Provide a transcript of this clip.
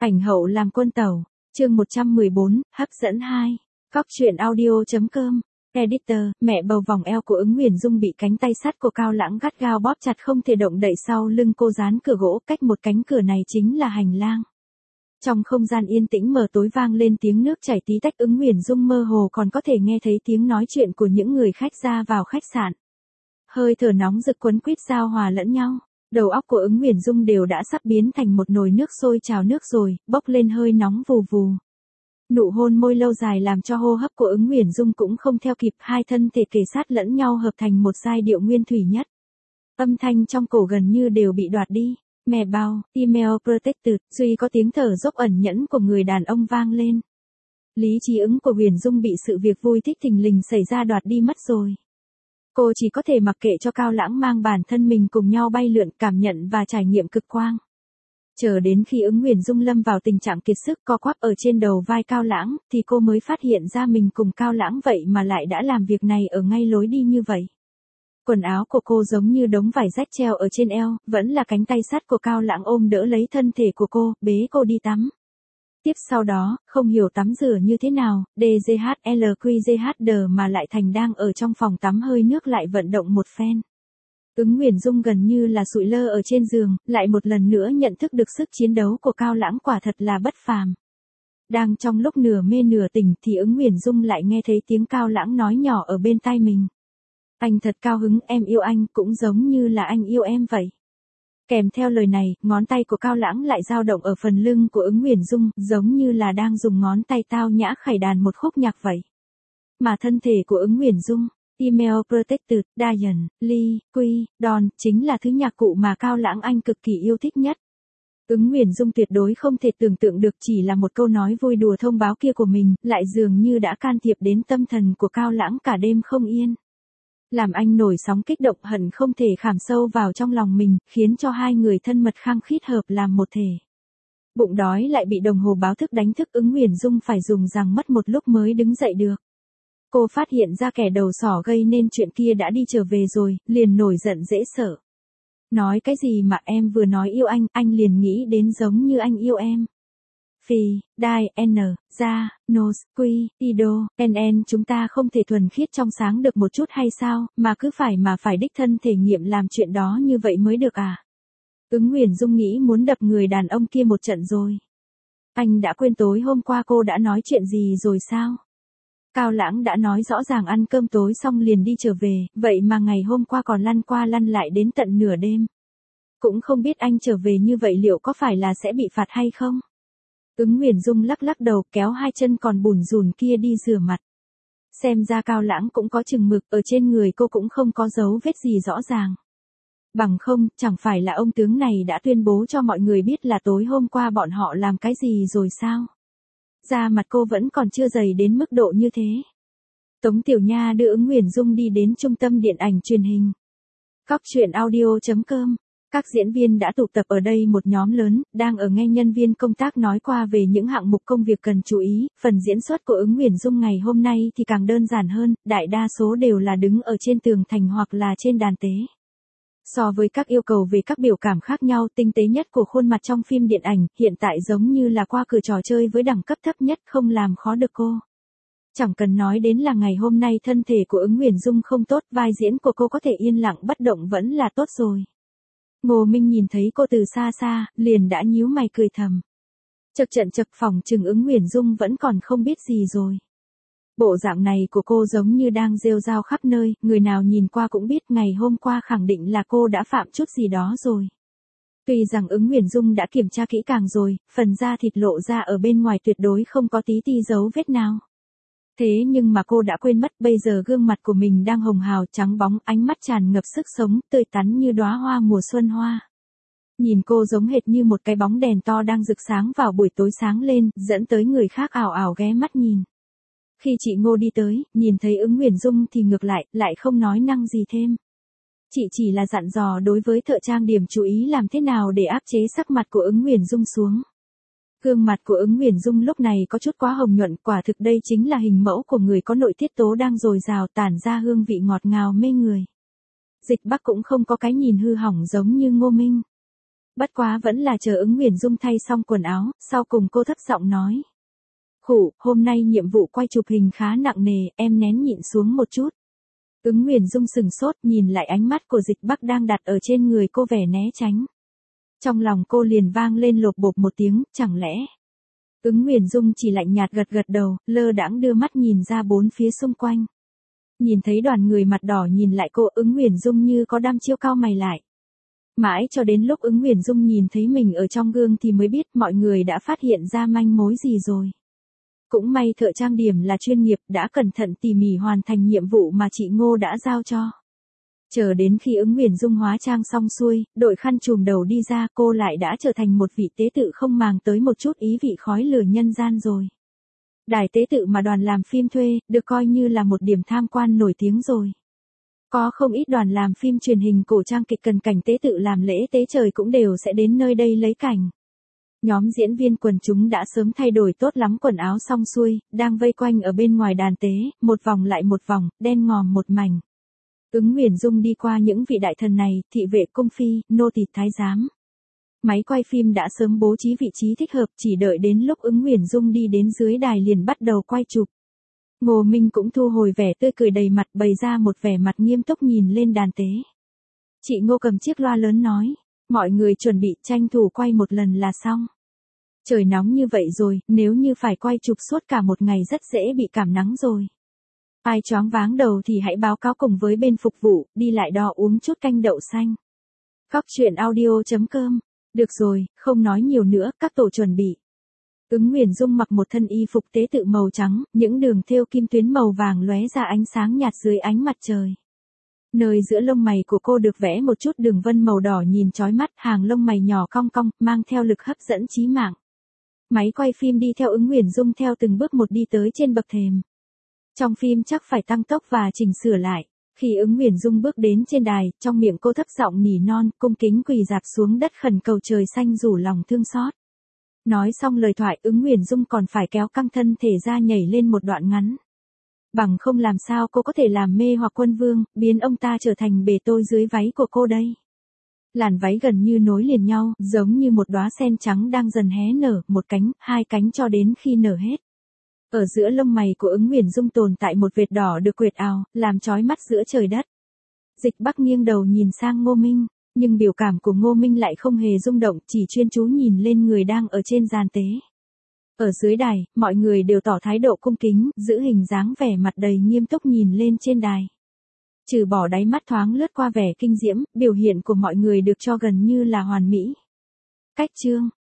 Ảnh hậu làm quân tẩu, chương 114, hấp dẫn 2. Cóc truyện audio.com. Editor, mẹ bầu vòng eo của Ứng Huyền Dung bị cánh tay sắt của Cao Lãng gắt gao bóp chặt không thể động đậy, sau lưng cô dán cửa gỗ, cách một cánh cửa này chính là hành lang. Trong không gian yên tĩnh mờ tối vang lên tiếng nước chảy tí tách, Ứng Huyền Dung mơ hồ còn có thể nghe thấy tiếng nói chuyện của những người khách ra vào khách sạn. Hơi thở nóng rực quấn quýt giao hòa lẫn nhau. Đầu óc của Ứng Huyền Dung đều đã sắp biến thành một nồi nước sôi trào nước rồi, bốc lên hơi nóng vù vù. Nụ hôn môi lâu dài làm cho hô hấp của Ứng Huyền Dung cũng không theo kịp, hai thân thể kề sát lẫn nhau hợp thành một giai điệu nguyên thủy nhất. Âm thanh trong cổ gần như đều bị đoạt đi. Mẹ bao, email protected, duy có tiếng thở dốc ẩn nhẫn của người đàn ông vang lên. Lý trí ứng của Huyền Dung bị sự việc vui thích thình lình xảy ra đoạt đi mất rồi. Cô chỉ có thể mặc kệ cho Cao Lãng mang bản thân mình cùng nhau bay lượn, cảm nhận và trải nghiệm cực quang. Chờ đến khi Ứng Huyền Dung lâm vào tình trạng kiệt sức co quắp ở trên đầu vai Cao Lãng, thì cô mới phát hiện ra mình cùng Cao Lãng vậy mà lại đã làm việc này ở ngay lối đi như vậy. Quần áo của cô giống như đống vải rách treo ở trên eo, vẫn là cánh tay sắt của Cao Lãng ôm đỡ lấy thân thể của cô, bế cô đi tắm. Tiếp sau đó, không hiểu tắm rửa như thế nào, DJHLQJHD mà lại thành đang ở trong phòng tắm hơi nước lại vận động một phen. Ứng Huyền Dung gần như là sụi lơ ở trên giường, lại một lần nữa nhận thức được sức chiến đấu của Cao Lãng quả thật là bất phàm. Đang trong lúc nửa mê nửa tỉnh thì Ứng Huyền Dung lại nghe thấy tiếng Cao Lãng nói nhỏ ở bên tai mình. Anh thật cao hứng, em yêu anh cũng giống như là anh yêu em vậy. Kèm theo lời này, ngón tay của Cao Lãng lại dao động ở phần lưng của Ứng Huyền Dung, giống như là đang dùng ngón tay tao nhã khải đàn một khúc nhạc vậy. Mà thân thể của Ứng Huyền Dung, email protected, Diane, Lee, Quy, Don, chính là thứ nhạc cụ mà Cao Lãng anh cực kỳ yêu thích nhất. Ứng Huyền Dung tuyệt đối không thể tưởng tượng được chỉ là một câu nói vui đùa thông báo kia của mình, lại dường như đã can thiệp đến tâm thần của Cao Lãng cả đêm không yên. Làm anh nổi sóng kích động hận không thể khảm sâu vào trong lòng mình, khiến cho hai người thân mật khăng khít hợp làm một thể. Bụng đói lại bị đồng hồ báo thức đánh thức, Ứng Huyền Dung phải dùng rằng mất một lúc mới đứng dậy được. Cô phát hiện ra kẻ đầu sỏ gây nên chuyện kia đã đi trở về rồi, liền nổi giận dễ sợ. Nói cái gì mà em vừa nói yêu anh liền nghĩ đến giống như anh yêu em. Phi, Đai, N, Ra, Nos, Quy, Ido, NN chúng ta không thể thuần khiết trong sáng được một chút hay sao, mà cứ phải đích thân thể nghiệm làm chuyện đó như vậy mới được à? Ứng Huyền Dung nghĩ muốn đập người đàn ông kia một trận rồi. Anh đã quên tối hôm qua cô đã nói chuyện gì rồi sao? Cao Lãng đã nói rõ ràng ăn cơm tối xong liền đi trở về, vậy mà ngày hôm qua còn lăn qua lăn lại đến tận nửa đêm. Cũng không biết anh trở về như vậy liệu có phải là sẽ bị phạt hay không? Ứng Huyền Dung lắc lắc đầu kéo hai chân còn bủn rủn kia đi rửa mặt. Xem ra Cao Lãng cũng có chừng mực, ở trên người cô cũng không có dấu vết gì rõ ràng. Bằng không, chẳng phải là ông tướng này đã tuyên bố cho mọi người biết là tối hôm qua bọn họ làm cái gì rồi sao? Da mặt cô vẫn còn chưa dày đến mức độ như thế. Tống Tiểu Nha đưa Ứng Huyền Dung đi đến trung tâm điện ảnh truyền hình. Cóc truyện audio.com. Các diễn viên đã tụ tập ở đây một nhóm lớn, đang ở nghe nhân viên công tác nói qua về những hạng mục công việc cần chú ý. Phần diễn xuất của Ứng Huyền Dung ngày hôm nay thì càng đơn giản hơn, đại đa số đều là đứng ở trên tường thành hoặc là trên đàn tế. So với các yêu cầu về các biểu cảm khác nhau, tinh tế nhất của khuôn mặt trong phim điện ảnh, hiện tại giống như là qua cửa trò chơi với đẳng cấp thấp nhất, không làm khó được cô. Chẳng cần nói đến là ngày hôm nay thân thể của Ứng Huyền Dung không tốt, vai diễn của cô có thể yên lặng bất động vẫn là tốt rồi. Ngô Minh nhìn thấy cô từ xa xa, liền đã nhíu mày cười thầm. Chật trận chật phòng chừng Ứng Huyền Dung vẫn còn không biết gì rồi. Bộ dạng này của cô giống như đang rêu rao khắp nơi, người nào nhìn qua cũng biết ngày hôm qua khẳng định là cô đã phạm chút gì đó rồi. Tuy rằng Ứng Huyền Dung đã kiểm tra kỹ càng rồi, phần da thịt lộ ra ở bên ngoài tuyệt đối không có tí ti dấu vết nào. Thế nhưng mà cô đã quên mất bây giờ gương mặt của mình đang hồng hào trắng bóng, ánh mắt tràn ngập sức sống, tươi tắn như đóa hoa mùa xuân hoa. Nhìn cô giống hệt như một cái bóng đèn to đang rực sáng vào buổi tối sáng lên, dẫn tới người khác ảo ảo ghé mắt nhìn. Khi chị Ngô đi tới, nhìn thấy Ứng Huyền Dung thì ngược lại không nói năng gì thêm. Chị chỉ là dặn dò đối với thợ trang điểm chú ý làm thế nào để áp chế sắc mặt của Ứng Huyền Dung xuống. Gương mặt của Ứng Huyền Dung lúc này có chút quá hồng nhuận, quả thực đây chính là hình mẫu của người có nội tiết tố đang dồi dào tản ra hương vị ngọt ngào mê người. Dịch Bắc cũng không có cái nhìn hư hỏng giống như Ngô Minh. Bất quá vẫn là chờ Ứng Nguyễn Dung thay xong quần áo, sau cùng cô thấp giọng nói. Khụ, hôm nay nhiệm vụ quay chụp hình khá nặng nề, em nén nhịn xuống một chút. Ứng Nguyễn Dung sừng sốt nhìn lại ánh mắt của Dịch Bắc đang đặt ở trên người cô vẻ né tránh. Trong lòng cô liền vang lên lộp bộp một tiếng, chẳng lẽ. Ứng Nguyễn Dung chỉ lạnh nhạt gật gật đầu, lơ đãng đưa mắt nhìn ra bốn phía xung quanh. Nhìn thấy đoàn người mặt đỏ nhìn lại cô, Ứng Nguyễn Dung như có đăm chiêu cau mày lại. Mãi cho đến lúc Ứng Nguyễn Dung nhìn thấy mình ở trong gương thì mới biết mọi người đã phát hiện ra manh mối gì rồi. Cũng may thợ trang điểm là chuyên nghiệp, đã cẩn thận tỉ mỉ hoàn thành nhiệm vụ mà chị Ngô đã giao cho. Chờ đến khi Ứng Nguyễn Dung hóa trang xong xuôi, đội khăn trùm đầu đi ra, cô lại đã trở thành một vị tế tự không màng tới một chút ý vị khói lửa nhân gian rồi. Đài tế tự mà đoàn làm phim thuê, được coi như là một điểm tham quan nổi tiếng rồi. Có không ít đoàn làm phim truyền hình cổ trang kịch cần cảnh tế tự làm lễ tế trời cũng đều sẽ đến nơi đây lấy cảnh. Nhóm diễn viên quần chúng đã sớm thay đổi tốt lắm quần áo xong xuôi, đang vây quanh ở bên ngoài đàn tế, một vòng lại một vòng, đen ngòm một mảnh. Ứng Nguyễn Dung đi qua những vị đại thần này, thị vệ cung phi, nô tỳ thái giám. Máy quay phim đã sớm bố trí vị trí thích hợp, chỉ đợi đến lúc Ứng Nguyễn Dung đi đến dưới đài liền bắt đầu quay chụp. Ngô Minh cũng thu hồi vẻ tươi cười đầy mặt, bày ra một vẻ mặt nghiêm túc nhìn lên đàn tế. Chị Ngô cầm chiếc loa lớn nói, mọi người chuẩn bị tranh thủ quay một lần là xong. Trời nóng như vậy rồi, nếu như phải quay chụp suốt cả một ngày rất dễ bị cảm nắng rồi. Ai choáng váng đầu thì hãy báo cáo cùng với bên phục vụ, đi lại đò uống chút canh đậu xanh. Cóc truyện audio.com. Được rồi, không nói nhiều nữa, các tổ chuẩn bị. Ứng Nguyễn Dung mặc một thân y phục tế tự màu trắng, những đường thêu kim tuyến màu vàng lóe ra ánh sáng nhạt dưới ánh mặt trời. Nơi giữa lông mày của cô được vẽ một chút đường vân màu đỏ nhìn chói mắt, hàng lông mày nhỏ cong cong, mang theo lực hấp dẫn chí mạng. Máy quay phim đi theo Ứng Nguyễn Dung theo từng bước một đi tới trên bậc thềm. Trong phim chắc phải tăng tốc và chỉnh sửa lại. Khi Ứng Nguyễn Dung bước đến trên đài, trong miệng cô thấp giọng nỉ non, cung kính quỳ dạp xuống đất khẩn cầu trời xanh rủ lòng thương xót. Nói xong lời thoại, Ứng Nguyễn Dung còn phải kéo căng thân thể ra nhảy lên một đoạn ngắn. Bằng không làm sao cô có thể làm mê hoặc Quân Vương, biến ông ta trở thành bề tôi dưới váy của cô đây. Làn váy gần như nối liền nhau, giống như một đóa sen trắng đang dần hé nở, một cánh, hai cánh cho đến khi nở hết. Ở giữa lông mày của Ứng Nguyễn Dung tồn tại một vệt đỏ được quệt ào, làm chói mắt giữa trời đất. Dịch Bắc nghiêng đầu nhìn sang Ngô Minh, nhưng biểu cảm của Ngô Minh lại không hề rung động, chỉ chuyên chú nhìn lên người đang ở trên giàn tế. Ở dưới đài, mọi người đều tỏ thái độ cung kính, giữ hình dáng vẻ mặt đầy nghiêm túc nhìn lên trên đài. Trừ bỏ đáy mắt thoáng lướt qua vẻ kinh diễm, biểu hiện của mọi người được cho gần như là hoàn mỹ. Cách chương